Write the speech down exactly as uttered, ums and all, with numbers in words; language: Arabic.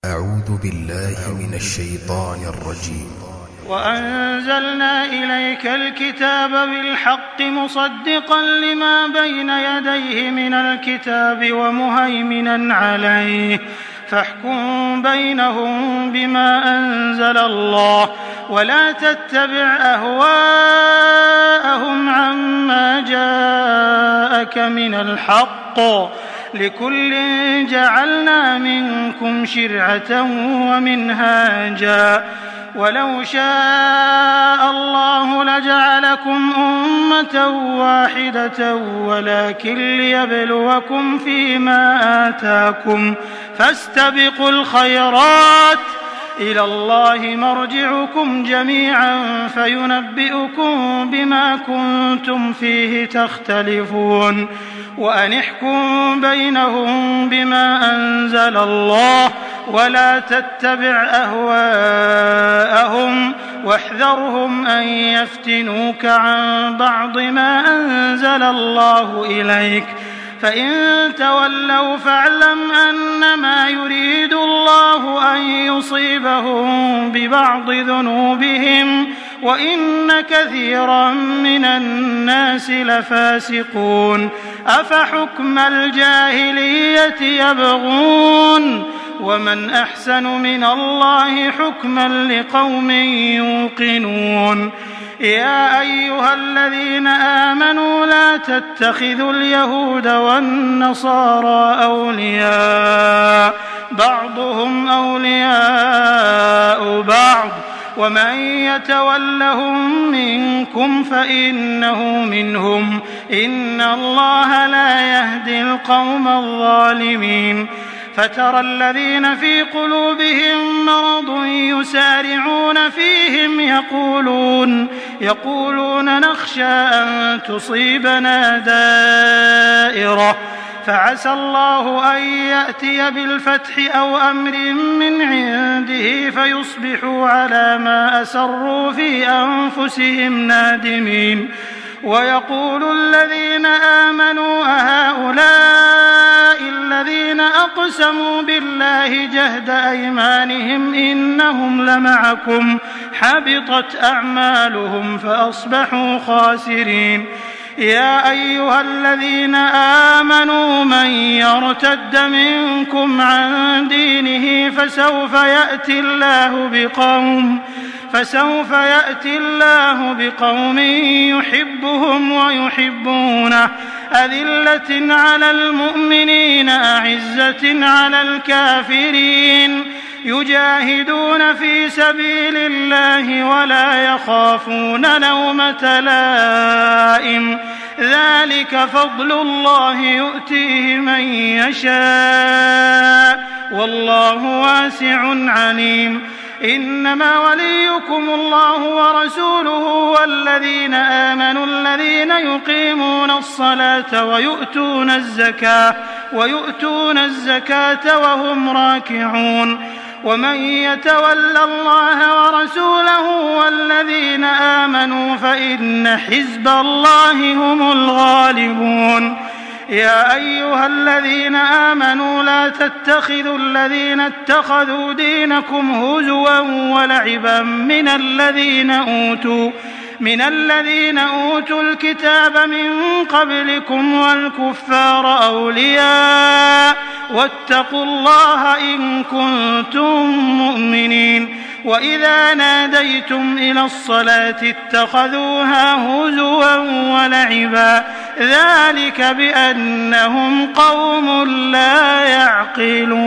أعوذ بالله من الشيطان الرجيم. وأنزلنا إليك الكتاب بالحق مصدقا لما بين يديه من الكتاب ومهيمنا عليه فاحكم بينهم بما أنزل الله ولا تتبع أهواءهم عما جاءك من الحق لكل جعلنا منكم شرعة ومنهاجا ولو شاء الله لجعلكم أمة واحدة ولكن ليبلوكم فيما آتاكم فاستبقوا الخيرات إلى الله مرجعكم جميعا فينبئكم بما كنتم فيه تختلفون وأن احكم بينهم بما أنزل الله ولا تتبع أهواءهم واحذرهم أن يفتنوك عن بعض ما أنزل الله إليك فإن تولوا فاعلم أنما يريد الله أن يصيبهم ببعض ذنوبهم وإن كثيرا من الناس لفاسقون أفحكم الجاهلية يبغون ومن أحسن من الله حكما لقوم يوقنون يا أيها الذين آمنوا لا تتخذوا اليهود والنصارى أولياء بعضهم أولياء بعض ومن يتولهم منكم فإنه منهم إن الله لا يهدي القوم الظالمين فترى الذين في قلوبهم مرض يسارعون فيهم يقولون يقولون نخشى أن تصيبنا دائرة فعسى الله أن يأتي بالفتح أو أمر من عنده فيصبحوا على ما أسروا في أنفسهم نادمين ويقول الذين آمنوا أهؤلاء الذين أقسموا بالله جهد أيمانهم إنهم لمعكم حبطت أعمالهم فأصبحوا خاسرين يا أيها الذين آمنوا من يرتد منكم عن دينه فسوف يأتي الله بقوم فسوف يأتي الله بقوم يحبهم ويحبونه أذلة على المؤمنين أعزة على الكافرين يجاهدون في سبيل الله ولا يخافون لومة لائم ذلك فضل الله يؤتيه من يشاء والله واسع عليم إنما وليكم الله ورسوله والذين آمنوا الذين يقيمون الصلاة ويؤتون الزكاة ويؤتون الزكاة وهم راكعون ومن يتول الله ورسوله والذين آمنوا فإن حزب الله هم الغالبون يا أيها الذين آمنوا لا تتخذوا الذين اتخذوا دينكم هزوا ولعبا من الذين أوتوا من الذين أوتوا الكتاب من قبلكم والكفار أولياء واتقوا الله إن كنتم مؤمنين وإذا ناديتم إلى الصلاة اتخذوها هزوا ولعبا ذلك بأنهم قوم لا يعقلون.